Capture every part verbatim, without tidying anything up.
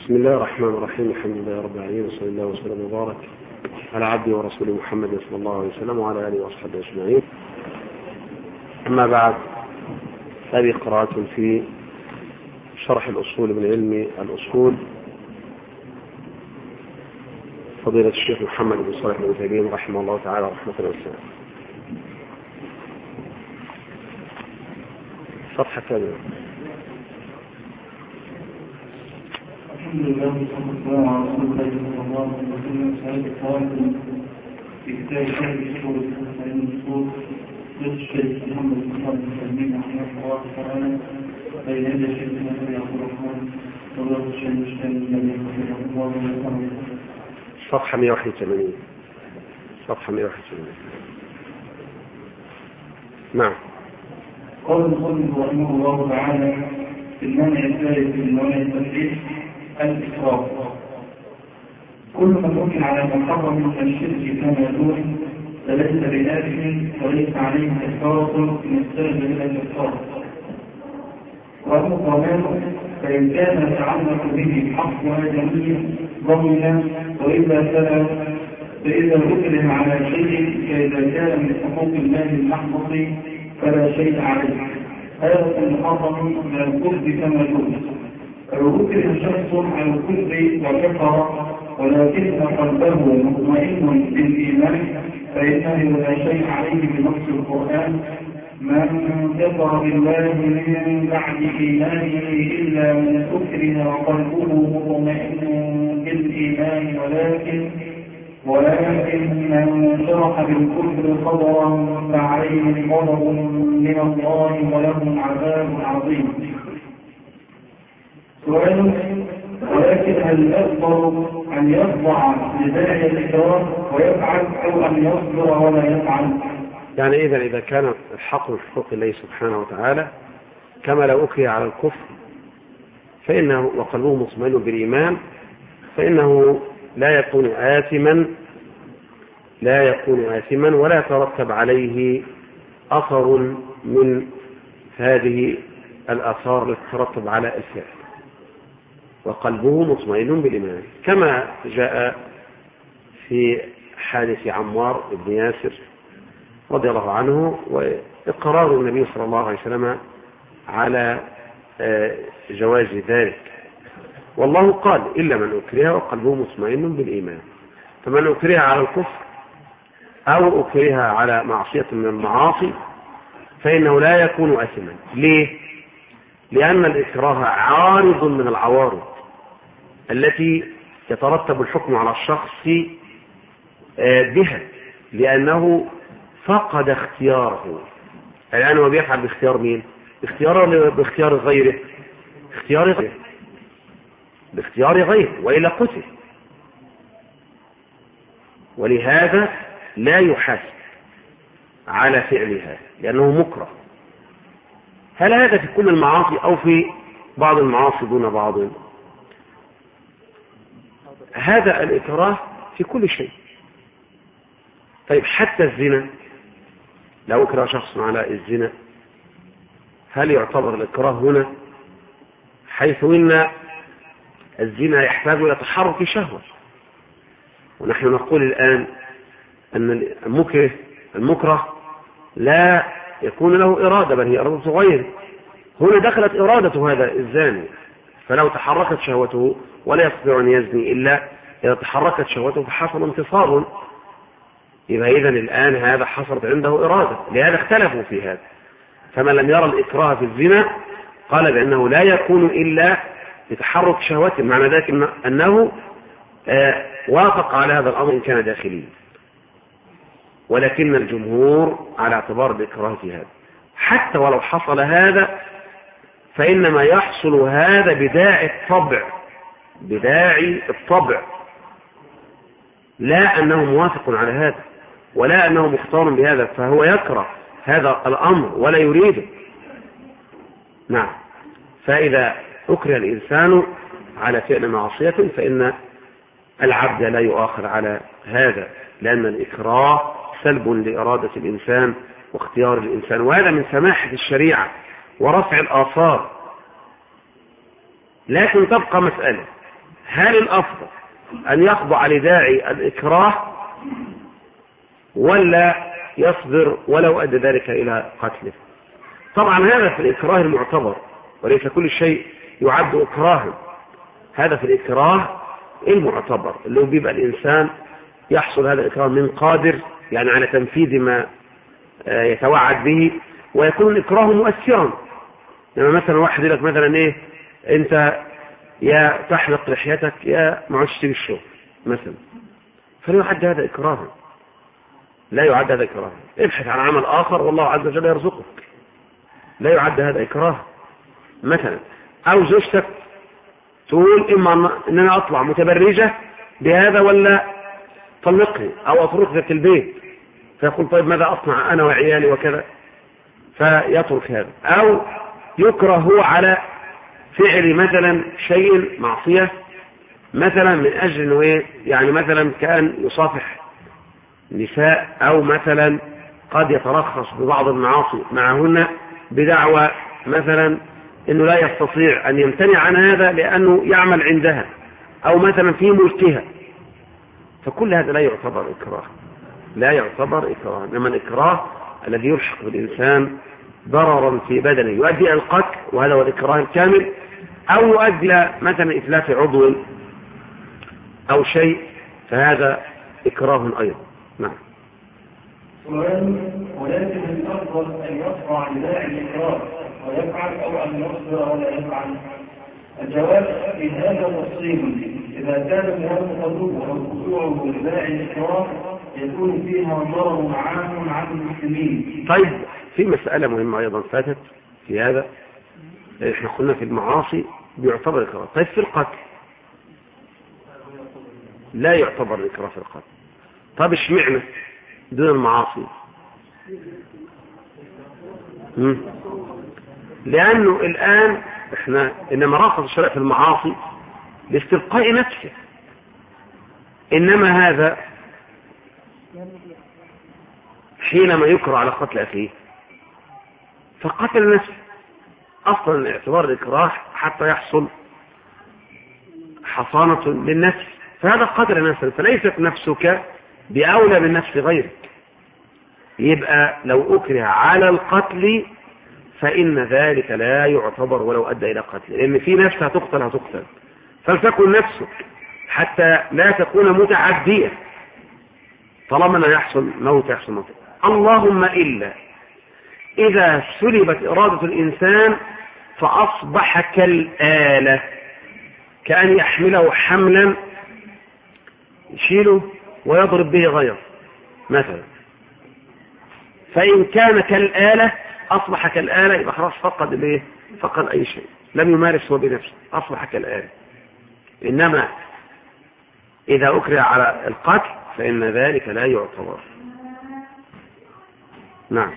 بسم الله الرحمن الرحيم. الحمد لله رب العالمين، وصلى الله وسلم وبارك على عبده ورسوله محمد صلى الله عليه وسلم وعلى آله وأصحابه أجمعين. أما بعد، هذه قراءة في شرح الأصول من علم الأصول فضيلة الشيخ محمد بن صالح العثيمين رحمه الله تعالى رحمة واسعة. صفحة كاملة. الحمد لله صلى الله على رسول الله صلى الله عليه وسلم. سعيد القائم في كتاب شرح اصول الاصول للشيخ محمد بن صالح العثيمين رحمه الله تعالى بين يدي الشيخ محمد عبد الرحمن وضرب الشيخ الشامي رحمه الله تعالى. صفحة مئة وواحد وثمانين. صفحة مئة وواحد وثمانين. نعم. قال المصنف رحمه الله تعالى في المانع الثالث من موانع التكليف الإسراف. كل متروك على محرم من الشرك كما يدون فليس بآثم وليس عليه كفارة من السبب إلى الكفارة. وأما قوله فإن كان يتعلق به حق آدمي ضمنا وإذا كان فإذا أكره على شيء فإذا كان من حقوق الله المحفظ فلا شيء عليه. هذا المحرم من الكفر كما يدون. فلو أكره شخص على الكفر وكفر ولكن قلبه مطمئن بالإيمان فإنه لا شيء عليه بنص القرآن: من كفر بالله من بعد إيمانه إلا من أكره وقلبه مطمئن بالإيمان ولكن ولكن من شرح بالكفر صدرا فعليه غضب من الله ولهم عذاب عظيم. سؤال: ولكن هل يصبر أن يخضع لداعي الإكراه ويفعل أو أن يصبر ولا يفعل؟ يعني إذا إذا كان الحق من حقوق الله سبحانه وتعالى كما لو أكره على الكفر فإنه وقلبه مطمئن بالإيمان فإنه لا يكون آثما لا يكون آثما ولا يترتب عليه أثر من هذه الآثار التي تترتب على الفعل، وقلبه مطمئن بالإيمان كما جاء في حادث عمار بن ياسر رضي الله عنه وإقرار النبي صلى الله عليه وسلم على جواز ذلك. والله قال: إلا من أكره وقلبه مطمئن بالإيمان. فمن أكره على الكفر أو أكره على معصية من المعاصي فإنه لا يكون أثما. ليه؟ لأن الإكراه عارض من العوارض التي يترتب الحكم على الشخص بها، لأنه فقد اختياره. الآن هو بيفعل باختيار مين؟ باختياره باختيار غيره؟ اختيار غيره باختيار غيره وإلا قتل. ولهذا لا يحاسب على فعلها لأنه مكره. هل هذا في كل المعاصي أو في بعض المعاصي دون بعض؟ هذا الإكراه في كل شيء. طيب حتى الزنا، لو أكره شخص على الزنا هل يعتبر الإكراه هنا؟ حيث إن الزنا يحتاج إلى تحرك شهوة، ونحن نقول الآن أن المكره المكره لا يكون له إرادة بل هي إرادة غيره. هنا دخلت إرادة هذا الزاني، فلو تحركت شهوته ولا يستطيع أن يزني إلا إذا تحركت شهوته فحصل انتصار. يبقى إذن الآن هذا حصلت عنده إرادة، لهذا اختلفوا في هذا. فمن لم يرى الإكراه في الزنا قال بأنه لا يكون إلا لتحرك شهوته، معنى ذلك أنه آه وافق على هذا الأمر إن كان داخليا. ولكن الجمهور على اعتبار الإكراه في هذا. حتى ولو حصل هذا فإنما يحصل هذا بداعي الطبع بداعي الطبع لا أنه موافق على هذا ولا أنه مختار بهذا، فهو يكره هذا الأمر ولا يريده. نعم. فإذا أكره الإنسان على فعل معصية فإن العبد لا يؤاخذ على هذا، لأن الإكراه سلب لإرادة الإنسان واختيار الإنسان، وهذا من سماحة الشريعة ورفع الآثار. لكن تبقى مسألة: هل الأفضل أن يخضع لداعي الإكراه ولا يصبر ولو أدى ذلك إلى قتله؟ طبعا هذا في الإكراه المعتبر، وليس كل شيء يعد إكراها. هذا في الإكراه المعتبر اللي هو بيبقى الإنسان يحصل هذا الإكراه من قادر يعني على تنفيذ ما يتوعد به، ويكون الإكراه مؤثرا. لما يعني مثلا واحد يقول لك مثلا إيه، أنت يا تحلق لحيتك يا ما عادش تيجي الشغل مثلا، فلا يعد هذا إكراها، لا يعد هذا إكراها. ابحث عن عمل آخر والله عز وجل يرزقك، لا يعد هذا إكراه مثلا. أو زوجتك تقول إما أن أنا أطلع متبرجة بهذا ولا طلقني أو أتركك في البيت، فيقول طيب ماذا أصنع أنا وعيالي وكذا، فيترك هذا. أو يكره هو على فعل مثلا شيء معصية مثلا من أجل أنه إيه، يعني مثلا كان يصافح نساء أو مثلا قد يترخص ببعض المعاصي معهن بدعوى مثلا أنه لا يستطيع أن يمتنع عن هذا لأنه يعمل عندها أو مثلا في ملكها، فكل هذا لا يعتبر إكراه، لا يعتبر إكراه. إنما الإكراه الذي يلحق بالإنسان ضررا في بدنه يؤدي إلى القتل، وهذا هو الإكراه الكامل، أو يؤدي إلى مثلا إتلاف عضو أو شيء، فهذا إكراه أيضا. نعم. ولكن الأفضل أن يصنع لداعي الإكراه ويفعل أو أن يصبر ولا يفعل. الجواب في هذا تفصيل. إذا كان موافقته أو خضوعه لداعي الإكراه يكون فيها ضرر عام على المسلمين. طيب في مسألة مهمة أيضا فاتت في هذا، احنا قلنا في المعاصي بيعتبر إكراه، طيب في القتل لا يعتبر الإكراه في القتل. طيب اشمعنى دون المعاصي؟ مم. لأنه الآن احنا إنما رخص الشرع في المعاصي لاستبقاء نفسه، إنما هذا حينما يكره على قتل أخيه فقتل نفسه. أصلا اعتبار الإكراه حتى يحصل حصانة للنفس، فهذا قتل نفسه، فليست نفسك بأولى من نفس غيرك. يبقى لو أكره على القتل فإن ذلك لا يعتبر ولو أدى إلى قتل، لأن في نفس هتقتل هتقتل، فلتكن نفسك حتى لا تكون متعدية. طالما لا يحصل موت يحصل موت، اللهم إلا إذا سلبت إرادة الإنسان فأصبح كالآلة، كأن يحمله حملا يشيله ويضرب به غيره مثلا، فإن كان كالآلة أصبح كالآلة يبقى خلاص فقد الايه؟ فقد أي شيء، لم يمارس هو بنفسه، أصبح كالآلة. إنما إذا أكره على القتل فإن ذلك لا يعتبر. نعم.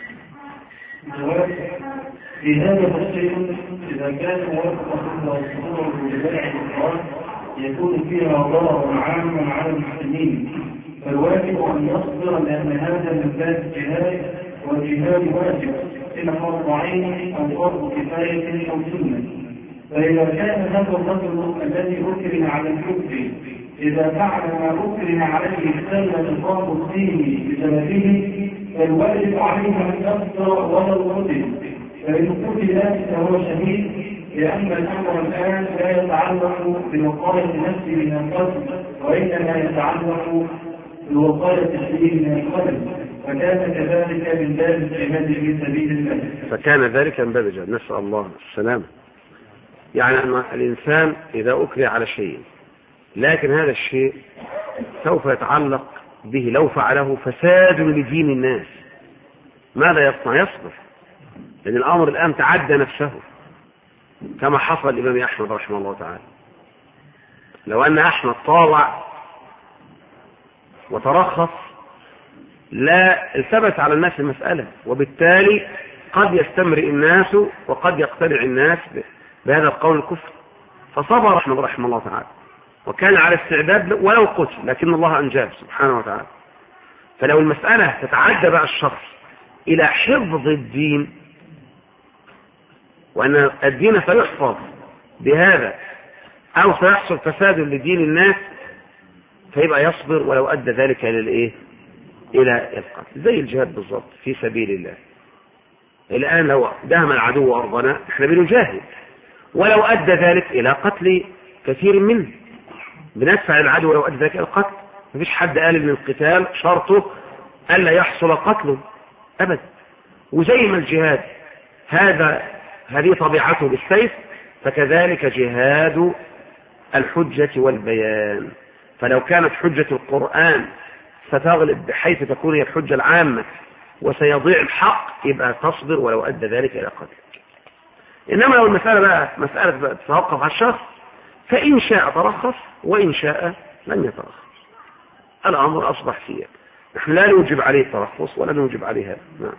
في هذا الشيء إذا كان موافقة والصدور لداعي الإكراه يكون فيها ضرر عام على المسلمين، فالواجب أن يصبر لأن هذا من باب الجهاد، والجهاد واجب إما فرض عين أو فرض كفاية أو سنة. فإذا كان هذا الرجل الذي أكره على الكفر إذا فعل ما أكره عليه سلم نظام الدين بسببه فالواجب عليه أن يصبر ولو قتل، فإن قتل فهو شهيد، لأن الأمر الآن لا يتعلق بوقاية النفس من القتل، وإنما يتعلق بوقاية الشهيد من القتل، فكان كذلك من باب الجهاد في سبيل الله. فكان ذلك من باب الجهاد، نسأل الله السلامة. يعني أن الإنسان إذا أكره على شيء لكن هذا الشيء سوف يتعلق به لو فعله فساد لدين الناس، ماذا يصنع؟ يصبر، لأن الأمر الآن تعدى نفسه كما حصل الإمام أحمد رحمه الله تعالى. لو أن أحمد طاوع وترخص لا التبس على الناس المسألة، وبالتالي قد يستمر الناس وقد يقتنع الناس بهذا القول الكفر، فصبر أحمد رحمه الله تعالى وكان على استعداد ولو قتل، لكن الله أنجاه سبحانه وتعالى. فلو المسألة تتعدى بقى الشخص إلى حفظ الدين، وأن الدين سيحفظ بهذا أو سيحصل فساد لدين الناس فيبقى يصبر ولو أدى ذلك إلى الإيه؟ إلى القتل، زي الجهاد بالضبط في سبيل الله. الآن لو دهم العدو أرضنا احنا بنجاهد، ولو أدى ذلك إلى قتل كثير منه بندفع العدو ولو أدى ذلك إلى القتل. مفيش حد قال ان القتال شرطه ألا يحصل قتله أبدا. وزي ما الجهاد هذا هذه طبيعته بالسيف، فكذلك جهاد الحجة والبيان. فلو كانت حجة القرآن ستغلب بحيث تكون هي الحجة العامة وسيضيع الحق، يبقى تصبر ولو أدى ذلك إلى قتلك. إنما لو المسألة بقى مسألة تتوقف على الشخص، فإن شاء ترخص وإن شاء لن يترخص. الأمر أصبح فيه، نحن لا نوجب عليه الترخص ولا نوجب عليه هذا. نعم.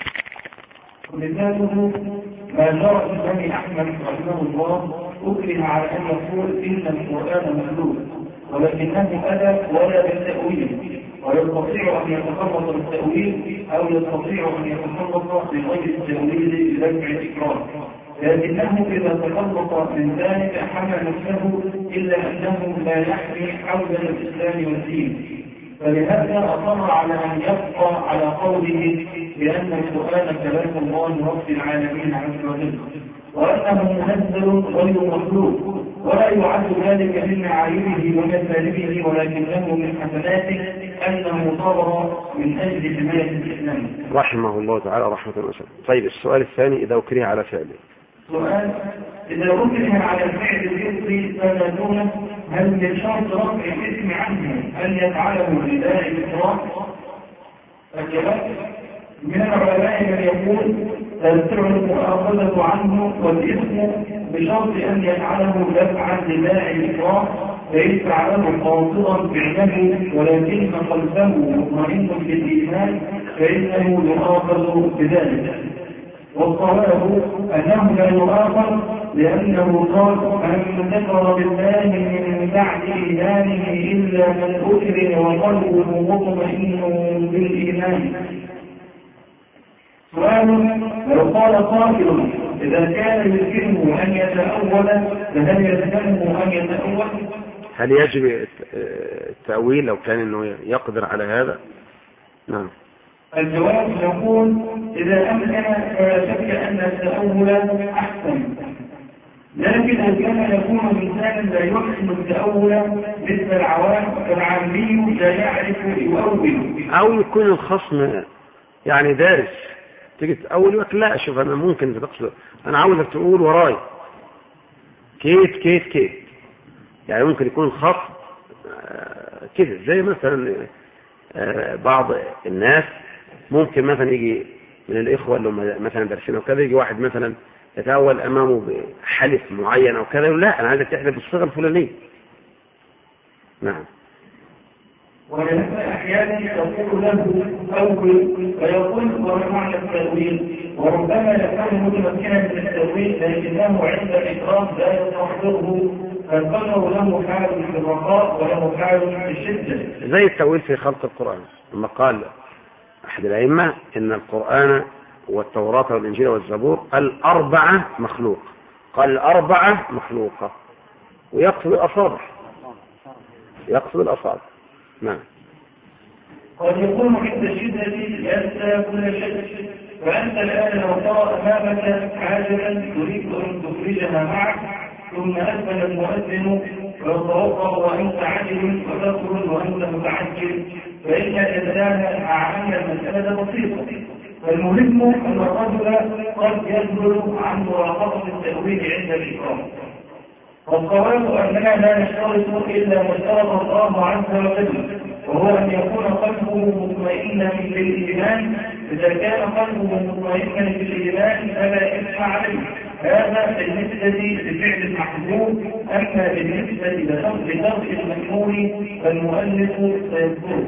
ومثاله ما جرى في بني أحمد رحمه الله أكره على أن يقول إن القرآن مخلوق، ولكنه أدى ولا بالتأويل، ويستطيع أن يتخلص بالتأويل أو يستطيع أن يتخلص بغير التأويل بدفع الإكراه، لكنه إذا تخلص من ذلك حمى نفسه إلا أنه لا يحمي حول الإسلام والدين. فلهذا أصر على أن يبقى على قوله بأن القرآن كلام الله رب العالمين عز وجل، وأنه منزل غير مخلوق، ولا يعد ذلك من معايبه ومثالبه، ولكنه من حسناته أنه صبر من أجل حماية الإسلام رحمه الله تعالى رحمة واسعة. طيب السؤال الثاني: إذا أكره على فعله. سؤال: إذا أكره على الفعل الإثم فلا دونه، هل من شرط رفع الإثم عنه أن يفعله لله الإكراه؟ الجواب: من العلماء من يقول ترتع المؤاخذة عنه والإثم بشرط أن يفعله دفعا لله الإكراه، فإن فعله قاصرا فعله ولكن قلبه مطمئن بالإيمان فإنه يؤاخذ بذلك. والصواب أنه لا يؤاخذ، لأنه قال: من كفر بالله من بعد إيمانه إلا من أكره وقلبه مطمئن بالإيمان. سؤال: لو قال قائل إذا كان يمكنه أن يتأول فهل يلزمه أن يتأول؟ هل يجب التأويل لو كان إنه يقدر على هذا؟ نعم. الجواب يقول: إذا أمكن فلا شك أن التأول أحسن، لكن إذا كان يكون إنسانا لا يحسن التأول مثل العوام فالعامي لا يعرف يؤول، أو يكون الخصم يعني دارس، تيجي تأول يقول لا شوف أنا ممكن تقصد أنا عاوزك تقول وراي كيف كيف كيف، يعني ممكن يكون الخصم كده. زي مثلا بعض الناس ممكن مثلا يجي من الإخوة اللي هم مثلا دارسين وكذا، يجي واحد مثلا يتأول أمامه بحلف معين أو كذا، يقول لا أنا عايزك تحلف بالصيغة الفلانية. نعم. ولهذا أحيانا يقول له أول فيقول وما معنى التأويل، وربما يكون متمكنا من التأويل لكنه عند الإكرام لا يستحضره، فالقدر له حال في الرخاء وله حال في الشدة. زي التأويل في خلق القرآن، لما قال أحد الأئمة إن القرآن والتوراة والإنجيل والزبور الأربعة مخلوق، قال الأربعة مخلوقة ويقصد الأصابع، يقصد الأصابع. نعم. قد يكون عند الشدة ينسى كل شيء، فأنت الآن لو ترى أمامك حاجة تريد أن تخرجها معك ثم أذن المؤذن ويتوضأ وأنت عجل وتخرج وأنت متعجل، فإن الإنسان مع أن المسألة بسيطة. فالمهم أن الرجل قد يذهل عن مراقبة التأويل عند الإكرام. والصواب أننا لا نشترط إلا ما اشترط الله عز وجل، وهو أن يكون قلبه مطمئنا بالإيمان. إذا كان قلبه مطمئنا بالإيمان فلا إثم عليه، هذا بالنسبة لفعل المحذور. أما بالنسبة لترك المأمور فالمؤلف سيذكره.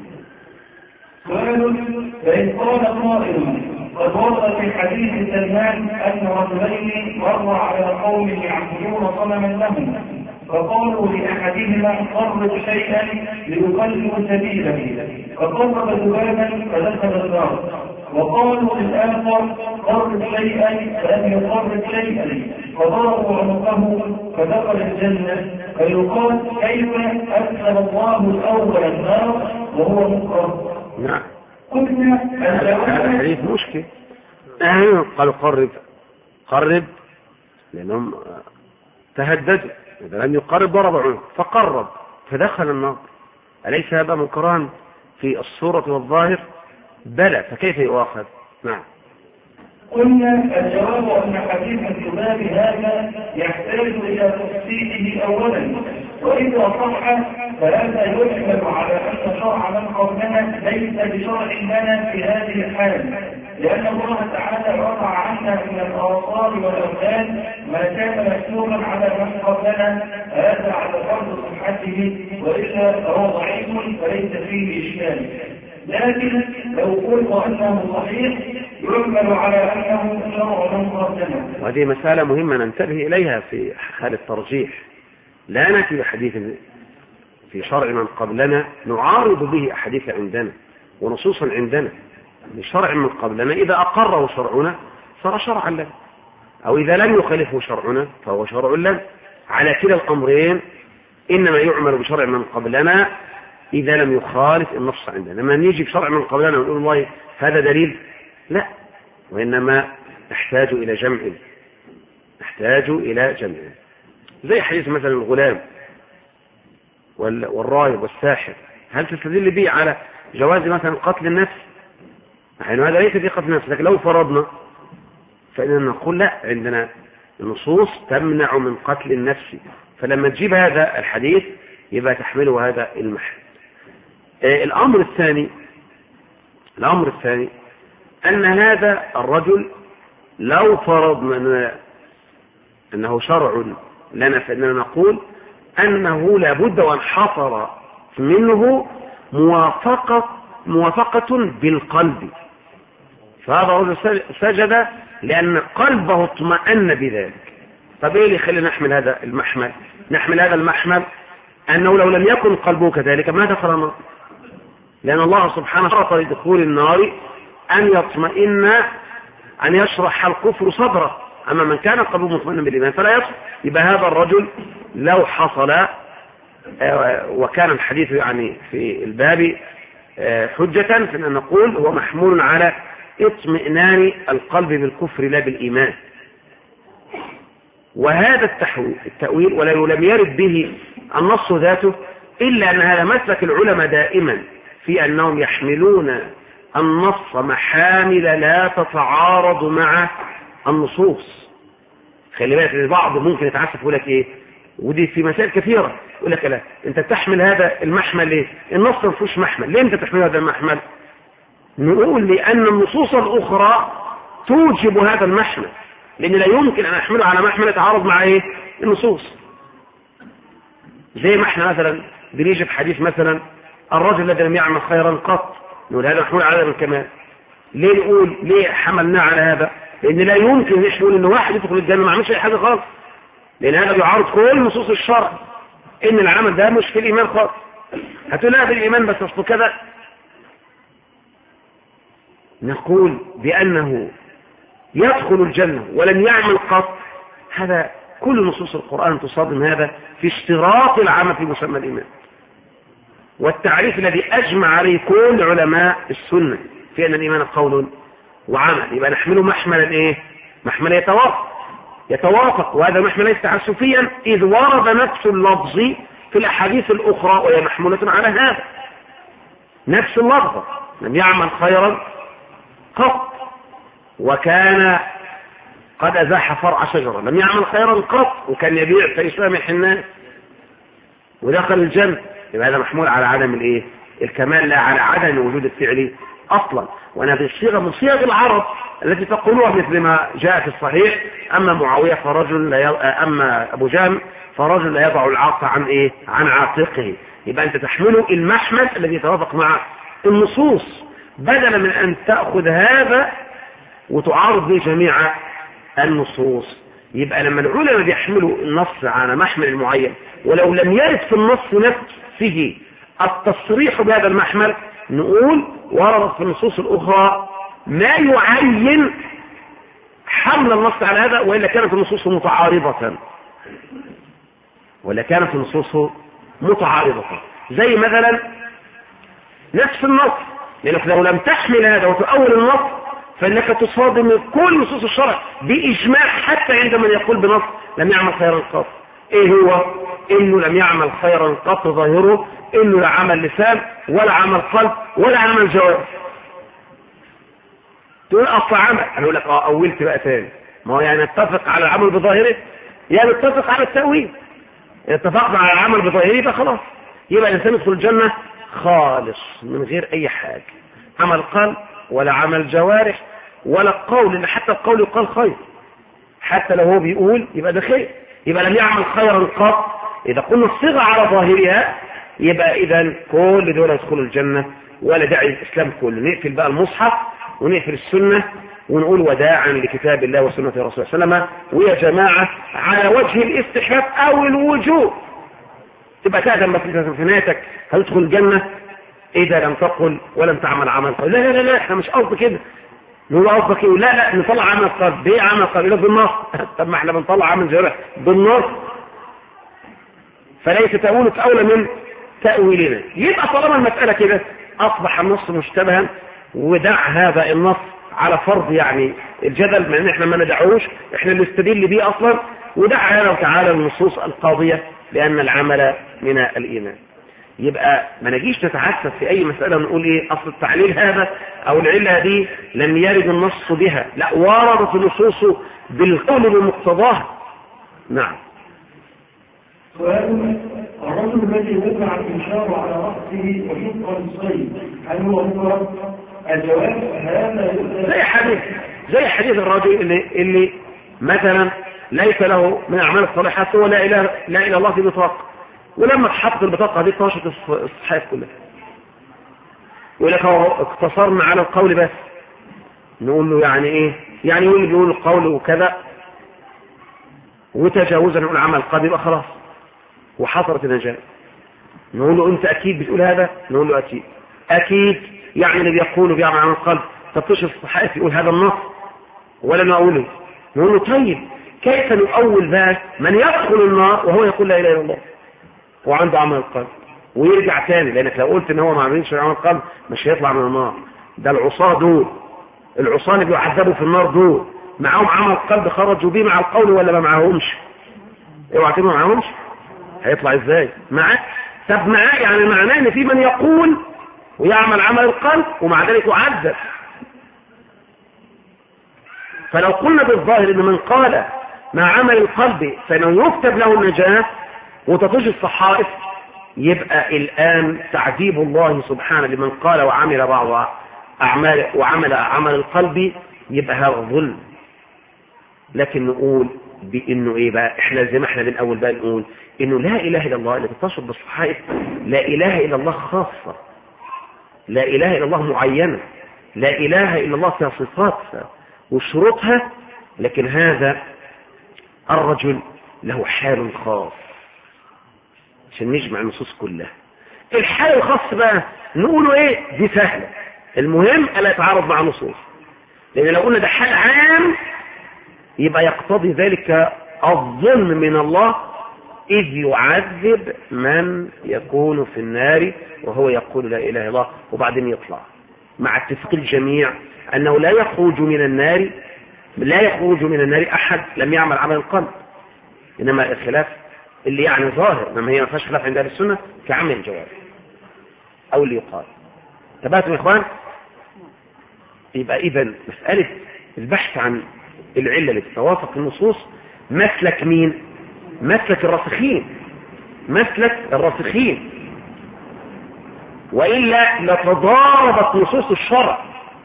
سؤال: فإن قال قائل قد ورد في حديث سلمان أن رجلين مروا على قوم يعبدون صنما لهم، فقالوا لأحدهما قرب شيئا ليقلب سبيله، فقرب ذبابا فدخل النار، وقالوا للآخر قرب شيئا فلم يقرب شيئا، فضربوا عنقه فدخل الجنة، فيقال كيف أدخل الله الأول النار وهو مكره؟ نعم. قلنا هذا الحديث مشكل. قالوا قرب قرب لأنهم تهددوا، إذا لم يقرب ضرب عنق، فقرب فدخل النار. أليس هذا منكران في الصورة والظاهر؟ بلى، فكيف يؤاخذ؟ نعم. قلنا الجواب أن حديث الذباب هذا يحتاج إلى تفصيله أولا، وإذا صح فهذا يحمل على أن شرع من قبلنا ليس بشرع لنا في هذه الحال، لأن الله تعالى رفع عنا من الآثار والأوثان ما كان مسلوبا على من قبلنا، هذا على فرض صحته، وإلا فهو ضعيف فليس فيه إشكال. لكن لو قلت أنه صحيح يحمل على أنه شرع من قبلنا. وهذه مسألة مهمة ننتبه إليها في حال الترجيح. لا نأتي بحديث في شرع من قبلنا نعارض به أحاديث عندنا ونصوصا عندنا. لشرع من قبلنا إذا أقره شرعنا صار شرعا لنا، أو إذا لم يخالفه شرعنا فهو شرع لنا. على كلا الأمرين إنما يعمل بشرع من قبلنا إذا لم يخالف النص عندنا. لما نيجي بشرع من قبلنا ونقول الله هذا دليل، لا، وإنما نحتاج إلى جمع نحتاج إلى جمع زي حديث مثلا الغلام والراهب والساحر، هل تستدل به على جواز مثلا قتل النفس؟ نحن هذا ليس في قتل النفس، لكن لو فرضنا فإننا نقول لا، عندنا النصوص تمنع من قتل النفس، فلما تجيب هذا الحديث يبقى تحمله هذا المحل. الأمر الثاني الأمر الثاني أن هذا الرجل لو فرضنا أنه شرع لنا فإننا نقول أنه لابد وأن حصل منه موافقة موافقة بالقلب، فهذا الرجل سجد لأن قلبه اطمأن بذلك. طب إيه اللي يخلينا نحمل هذا المحمل؟ نحمل هذا المحمل أنه لو لم يكن قلبه كذلك ما دخل النار، لأن الله سبحانه شرط لدخول النار أن يطمئن أن يشرح الكفر صدره، أما من كان قلبه مطمئنا بالإيمان فلا يصل. يبقى هذا الرجل لو حصل وكان الحديث يعني في الباب حجة فإن نقول هو محمول على اطمئنان القلب بالكفر لا بالإيمان. وهذا التحويل التأويل ولو لم يرد به النص ذاته، إلا أن هذا مسلك العلماء دائما في أنهم يحملون النص محامل لا تتعارض مع النصوص. خلي بالك البعض ممكن يتعسف يقول لك ايه، ودي في مسائل كثيرة، يقول لك لا انت تحمل هذا المحمل ليه؟ النص ما فيهوش محمل، ليه انت تحمل هذا المحمل؟ نقول لأن النصوص الأخرى توجب هذا المحمل، لأن لا يمكن أن أحمله على محمل يتعارض مع ايه؟ النصوص. زي ما احنا مثلا بنيجي في حديث مثلا الرجل الذي لم يعمل خيرا قط، نقول هذا محمول على الكمال. ليه نقول ليه حملناه على هذا؟ لأن لا يمكن يحمل أن واحد يدخل الجنة ما عملش أي حاجة خالص، لأن هذا بيعارض كل نصوص الشرع إن العمل ده مش في الإيمان خالص. هتقول لا في الإيمان بس أصله كذا، نقول بأنه يدخل الجنة ولم يعمل قط، هذا كل نصوص القرآن تصادم هذا في اشتراط العمل في مسمى الإيمان، والتعريف الذي أجمع عليه كل علماء السنة في أن الإيمان قول وعمل. يبقى نحمله محملا إيه؟ محمل يتوافق يتوافق وهذا محمل ليس تعسفيا، إذ ورد نفس اللفظ في الأحاديث الأخرى وهي محمولة على هذا نفس اللفظ. لم يعمل خيرا قط وكان قد أزاح فرع شجرة، لم يعمل خيرا قط وكان يبيع فيسامح الناس ودخل الجنة، يبقى هذا محمول على عدم الايه؟ الكمال، لا على عدم وجود الفعل اصلا. وانا في الصيغه من صيغ العرب التي تقولوها مثل ما جاء في الصحيح، اما معاويه فرجل لا ي... اما ابو جهم فرجل لا يضع العاق عن ايه؟ عن عاتقه. يبقى انت تحمله المحمل الذي يتوافق مع النصوص، بدلا من ان تاخذ هذا وتعارض به جميع النصوص. يبقى لما العلماء بيحملوا النص على محمل معين ولو لم يرد في النص نفسه التصريح بهذا المحمل، نقول وردت في النصوص الأخرى ما يعين حمل النص على هذا، وإلا كانت النصوص متعارضة ولا كانت النصوص متعارضة زي مثلا نفس النص، لأنك لو لم تحمل هذا وتؤول النص فإنك تصادم كل نصوص الشرع بإجماع، حتى عند من يقول بنص لم يعمل خيرا قط. إيه هو؟ إنه لم يعمل خيرا قط ظاهره إنه لا عمل لسان ولا عمل قلب ولا عمل جوارح. تقول أصل عمل، أنا أقول لك أه أولت بقى تاني، ما هو يعني اتفق على العمل بظاهره يعني اتفق على التأويل. اتفقنا على العمل بظاهره فخلاص يبقى الإنسان يدخل الجنة خالص من غير أي حاجة، عمل قلب ولا عمل جوارح ولا قول، لأن حتى القول يقال خير، حتى لو هو بيقول يبقى ده خير، يبقى لم يعمل خيرا قط. إذا قلنا الصيغة على ظاهرها يبقى إذا كل دول يدخلوا الجنة ولا داعي الإسلام كله. نقفل بقى المصحف ونقفل السنة ونقول وداعا لكتاب الله وسنة رسوله صلى الله عليه وسلم، ويا جماعة على وجه الاستحباب أو الوجوب تبقى تأذن بس في نيتك هتدخل الجنة إذا لم تقل ولم تعمل عمل قلب. لا لا لا لا احنا مش قصدي كده، نقول قصدك ايه؟ لا لا نطلع عمل قلب. ليه عمل قلب؟ لا بالنص. طب ما احنا بنطلع عمل جوارح بالنص، فليس تأويلك أولى من تأويلنا. يبقى طالما المسألة كده أصبح النص مشتبها، ودع هذا النص على فرض يعني الجدل، مع ان احنا ما ندعوش، احنا اللي استدل بيه اصلا، ودع هذا تعالى النصوص القاضية لأن العمل من الإيمان. يبقى ما نجيش نتعسف في أي مسألة ونقول إيه أصل التعليل هذا أو العلة دي لم يرد النص بها، لا وردت النصوص بالقول بمقتضاها. نعم. سؤال: الرجل الذي وضع الإنشار على رأسه وشق الصيد هل هو مكره؟ الجواب: هذا زي حديث زي حديث الرجل اللي, اللي مثلا ليس له من أعمال الصالحات هو لا إله لا إله إلا الله في بطاقة، ولما تحط البطاقة دي طاشت الصحيح كلها، يقول لك هو اقتصرنا على القول بس. نقول له يعني ايه؟ يعني يقول بيقول القول وكذا وتجاوزا نقول عمل قلب يبقى خلاص وحصلت النجاة. نقول له انت اكيد بتقول هذا؟ نقول له اكيد. اكيد يعني اللي بيقوله بيعمل عمل قلب. طب تشوف الصحيح يقول هذا النص ولا نقوله؟ نقول له طيب كيف نؤول بقى من يدخل النار وهو يقول لا اله الا الله وعنده عمل القلب ويرجع تاني؟ لانك لو قلت ان هو ما عملش عمل القلب مش هيطلع من النار. ده العصاة دول، العصاة اللي بيعذبوا في النار دول معاهم عمل قلب خرجوا بيه مع القول ولا ما معاهمش؟ اوعى تقول ما معاهمش، هيطلع ازاي معاه؟ طب معاه يعني معناه ان في من يقول ويعمل عمل القلب ومع ذلك يعذب. فلو قلنا بالظاهر ان من قال مع عمل القلب فانه يكتب له النجاة وتطج الصحائف، يبقى الآن تعذيب الله سبحانه لمن قال وعمل بعض أعمال وعمل عمل القلب يبقى هذا ظلم. لكن نقول بأنه إيه بقى؟ إحنا زي ما إحنا من أول بقى نقول إنه لا إله إلا الله اللي تتصل بالصحائف لا إله إلا الله خاصة، لا إله إلا الله معينة، لا إله إلا الله فيها صفاتها وشروطها، لكن هذا الرجل له حال خاص عشان نجمع النصوص كلها. الحال الخاص بقى نقوله ايه؟ دي سهلة، المهم الا يتعارض مع النصوص، لان لو قلنا ده حال عام يبقى يقتضي ذلك الظلم من الله اذ يعذب من يكون في النار وهو يقول لا اله الا الله وبعدين يطلع، مع اتفاق الجميع انه لا يخرج من النار لا يخرج من النار احد لم يعمل عمل القلب، انما الخلاف اللي يعني ظاهر، انما هي ما فيهاش خلاف عند اهل السنه كعمل الجوارح او اللي يقال. تبعتم يا اخوان؟ يبقى اذا مساله البحث عن العله اللي تتوافق النصوص مسلك مين؟ مسلك الراسخين، مسلك الراسخين، والا لتضاربت نصوص الشرع.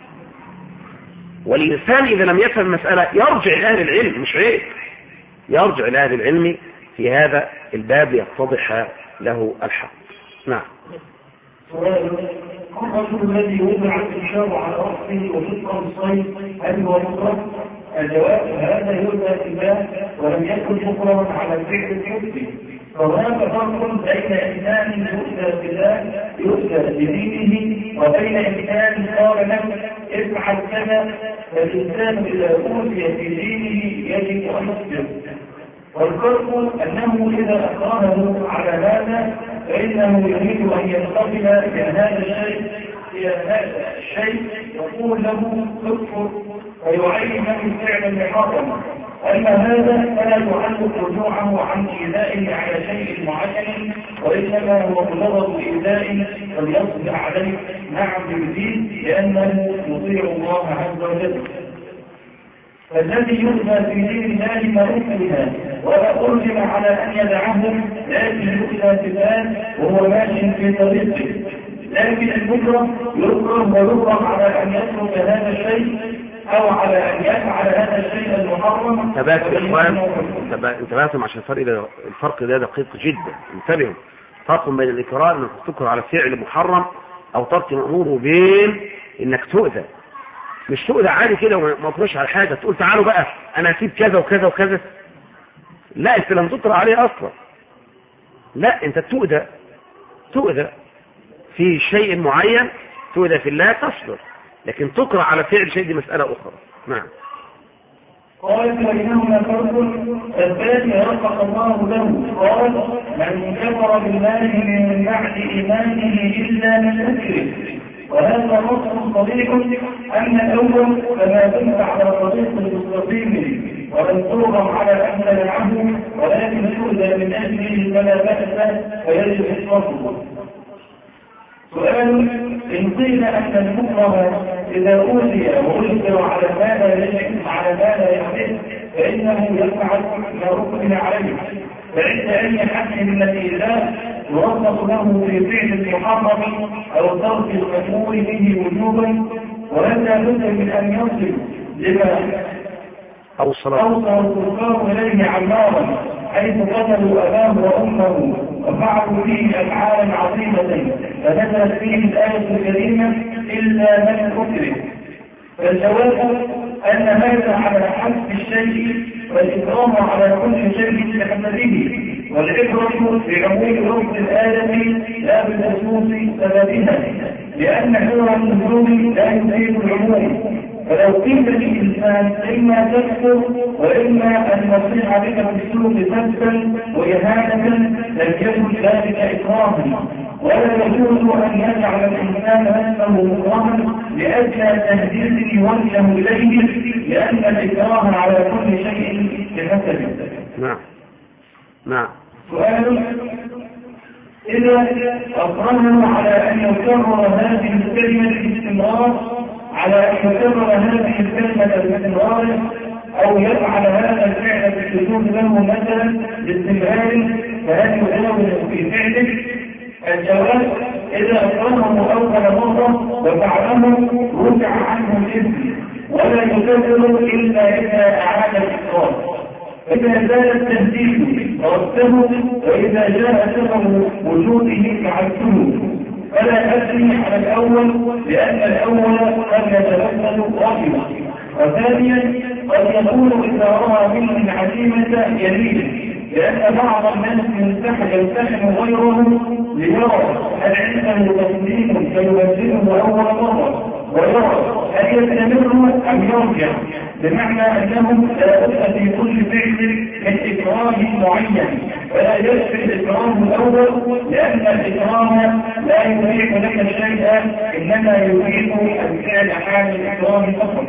والانسان اذا لم يفهم المساله يرجع لاهل العلم، مش عيب، يرجع لاهل العلم في هذا الباب ليتضح له الحق. نعم. سؤال: الرجل الذي وضع الإنشار على رأسه وشق الصيد هل هو مكره؟ الجواب: هذا يرضى الله ولم يكن مكرها على الفعل الحسي، فهناك فرق بين إنسان يؤذى بالله يؤذى بدينه وبين إنسان قال له افعل كذا. فالإنسان إذا أوذي بدينه يجب أن يصبر. والفرق أنه إذا أكرهه على هذا فإنه يريد أن ينتقل إلى هذا الشيء إلى هذا الشيء يقول له اكفر ويعين له فعلا محرما. أما هذا فلا يعلق رجوعه عن إيذائه على شيء معين، وإنما هو مجرد إيذاء فليصبر عليه مع بالدين لأنه يطيع الله عز وجل. فالذي يؤذى في دين الله ما أكره ولا أرجم على أن يدعه، لكن يؤذى في الله وهو ماشي في طريقه. لكن المكره يكره ويكره على أن يترك هذا الشيء أو على أن يفعل هذا الشيء المحرم. انتبهتم يا إخوان؟ انتبهتم عشان الفرق ده الفرق ده دقيق جدا. انتبهوا، فرق بين الإكراه أنك تكره على فعل محرم أو ترك مأمور، وبين إنك تؤذى. مش تؤذى عادي كده وما تكرهش على حاجة تقول تعالوا بقى أنا هسيب كذا وكذا وكذا. لا، أنت لم تطرح عليه أصلا. لا، أنت تؤذى تؤذى في شيء معين، تؤذى في الله تصبر، لكن تكره على فعل شيء دي مسألة أخرى. نعم. قال بينهما فرق الثاني رفق الله له. قال من كفر بالله من بعد إيمانه إلا من أكره. وهذا نص صريح أن الأول فما دمت على طريق المستقيم ولم ترغم على أن تدعه ولكن تؤذى من أجله فلا بأس فيجب إصرافه. سؤال: إن قيل أن المكره إذا أوذي وأجبر على ما لا يجب على ما لا يحدث فإنه يفعل ما أكره عليه، فعند أي حد من الإيذاء يرخص له في فعل المحرم أو ترك المأمور به وجوبا، ولا بد من أن يصل لما أوصل الكفار إليه عمارا حيث قتلوا أباه وأمه وفعلوا فيه أفعالا عظيمة فنزلت فيه الآية الكريمة إلا من أكره. فالجواب أن هذا على حسب الشيء والإكرام على كل شيء بحسبه، والعبرة بعموم رب الآية لا بخصوص سببها، لأن حر النزول لا يفيد العموم. فلو قيل للإنسان إما تكفر وإما أن نصيح بك بالسوء سبا وإهانة لم يكن ذلك إكراما، ولا يجوز أن يجعل الإنسان نفسه مكرها لأجل تهديد يوجه إليه، لأن الإكراه على كل شيء بحسبه. نعم نعم. سؤال: إذا أكرهه على أن يكرر هذه الكلمة باستمرار على أن يكرر هذه الكلمة باستمرار أو يفعل هذا الفعل بالسجود له مثلا باستمرار، فهل يجاوز في فعله؟ الجواب: إذا أكرهه أول مرة وفعله رجع عنه الإثم ولا يكرر إلا إذا أعاد الإكرار. إذا زال التهديد تركته، وإذا جاء سبب وجوده فعلته، فلا أثني على الأول لأن الأول قد يتمثل رحمه. وثانيا قد يكون إذا رأى منه العزيمة يميل، لأن بعض الناس يمتحن غيره ليرى هل عنده تسليم فيوزنه أول مرة ويرى هل يستمر أم يرجع، بمعنى أنهم لا بد في كل فعل من إكرام معين، فلا يكفي الإكرام الأول لأن الإكرام لا يريد لك شيئا، إنما يريد الفعل حال الإكرام فقط.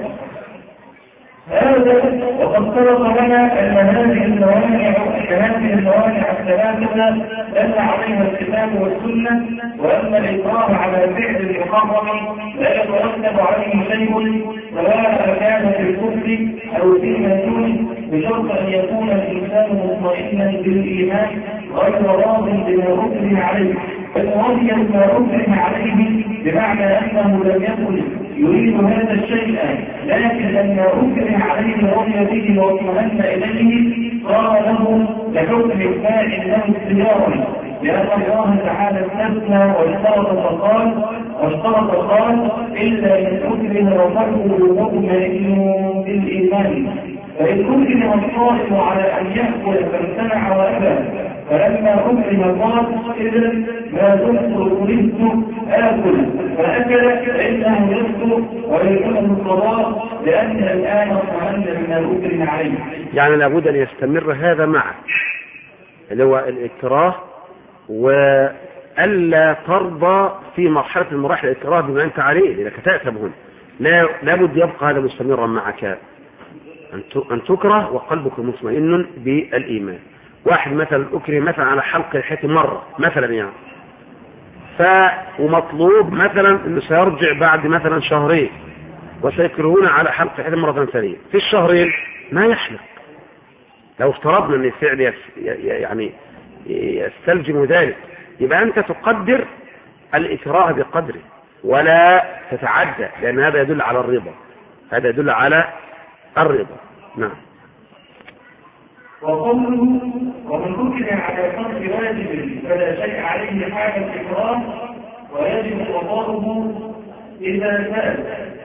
هذا وقد سبق لنا أن هذه الموانع هذه الموانع الثلاثة دل عليها الكتاب والسنة، وأن الإكراه على فعل المحرم لا يترتب عليه شيء سواء كان في الكفر أو فيما دونه، بشرط أن يكون الإنسان مطمئنا بالإيمان غير راض بما أكره عليه. فالراضي بما أكره عليه بمعنى أنه لم يكن يريد هذا الشيء، لكن لما أكره عليه رضي به واطمأن إليه صار له لحكم الفاعل له اختيارا، لأن الله تعالى استثنى واشترط فقال واشترط قال إلا إن أكره وقلبه مطمئن بالإيمان. فإن أكره الصائم على أن يأكل فامتنع وأبى فلما أكرم الضار إذا ما دمت أريد آكل فأكل فإنه يصدر ويكون القضاء لأن الآن اطمأن بما أكرم عليه. يعني لابد أن يستمر هذا معه اللي هو الإكراه، وألا ترضى في مرحلة المراحل الإكراه بما أنت عليه لأنك تأثم هنا. لا لابد يبقى هذا مستمرا معك، أن تكره وقلبك مطمئن بالإيمان. واحد مثلا أكره مثلا على حلق لحيته مرة مثلا يعني، ف ومطلوب مثلا أنه سيرجع بعد مثلا شهرين وسيكرهون على حلق لحيته مرة ثانية في الشهرين ما يحلق. لو افترضنا أن الفعل يعني يستلزم ذلك يبقى أنت تقدر الإكراه بقدره ولا تتعدى، لأن هذا يدل على الرضا، هذا يدل على الرضا. نعم. وقوله ومن أكره على فرض واجب فلا شيء عليه حال الإكراه ويجب قضاؤه إذا سأل.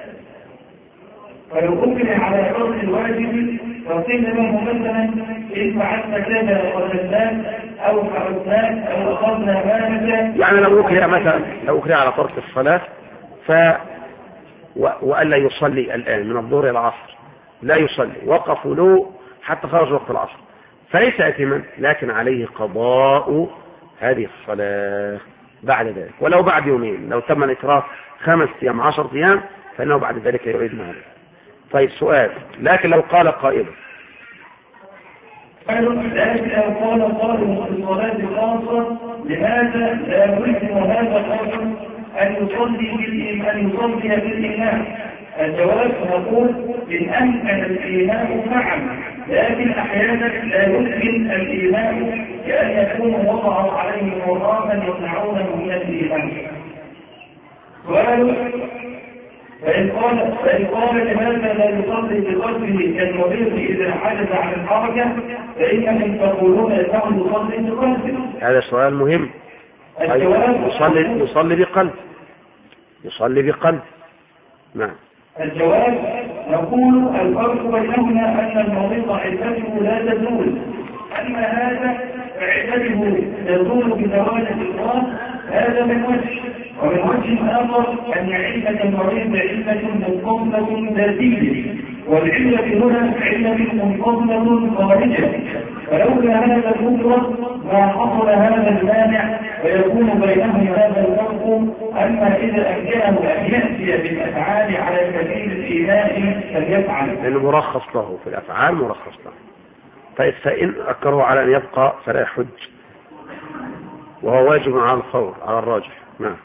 فلو أكره على فرض الواجب فقيل له مثلا إن فعلت كذا وكذا أو فعلناك أو أخذنا مالك، يعني لو أكره مثلا لو أكره على ترك الصلاة ف و... وألا يصلي الآن من الظهر إلى العصر لا يصلي، وقفوا له حتى خرج وقت العصر، فليس أثما لكن عليه قضاء هذه الصلاة بعد ذلك، ولو بعد يومين لو تم الإكراه خمس أيام عشر أيام فإنه بعد ذلك يعيد معه. طيب سؤال، لكن لو قال قائل لكن لو قال قائل في الصلاة الخاصة لماذا لا يمكن هذا الرجل أن يصلي بالإمام أن يصلي بالإمام؟ الجواب نقول إن أمكن الإمام فعل، لكن أحيانا لا يمكن الإمام كأن يكون وضعوا عليه مراما يمنعونه من الإمام. سؤال فإن قال فإن قال لماذا لا يصلي بقلبه كالمريض إذا عجز عن الحركة فإنهم تقولون أنه يصلي بقلبه؟ هذا سؤال مهم. الجواب يصلي يصلي بقلب يصلي بقلب نعم. الجواب نقول الفرق بينهما أن المريض عدته لا تزول، أما هذا فعدته تزول بزوال الله، هذا من وجه. ومن وجه آخر أن علة المريض علة منفصلة ذاتية، والعلة هنا علة منفصلة خارجة، فلولا هذا الكفر ما حصل هذا المانع ويكون بينهم هذا الفرق. أما إذا أمكنه أن يأتي بالأفعال على سبيل الإيمان فليفعل، لأنه مرخص له في الأفعال مرخص له. طيب فإن أكره على أن يبقى فلا يحج وهو واجب على الفور على الراجح. نعم.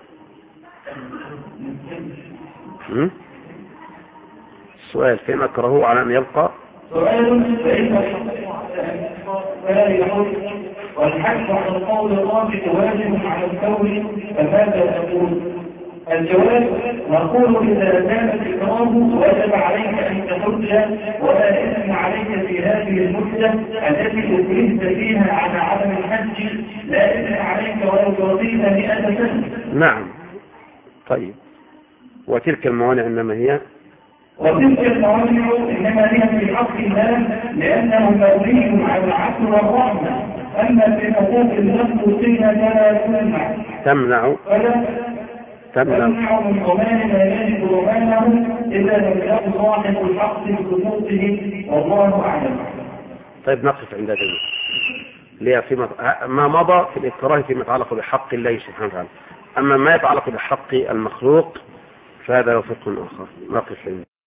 السؤال فإن أكره على أن يبقى سؤال فإن فلا يحج والحج على القول الرابع واجب على القول فماذا تقول؟ الجواب نقول إذا كان الإكراه وجب عليك أن تحج ولا إثم عليك في هذه المدة التي أكرهت فيها على عدم الحج، لا إثم عليك ولو رضيت مئة سنة. نعم. طيب وتلك الموانع إنما هي وتلك الموانع إنما هي في حق الله لأنه مبني على العفو والرحمة، أما في حقوق المخلوقين فلا تمنع تمنع تمنع من ضمان ما يجب ضمانه إذا لم يكن صاحب الحق بحقوقه، والله أعلم. طيب نقف عند هذا ليه فيما ما مضى في الإكراه فيما يتعلق بحق الله سبحانه وتعالى، أما ما يتعلق بحق المخلوق فهذا له فقه آخر. نقف عند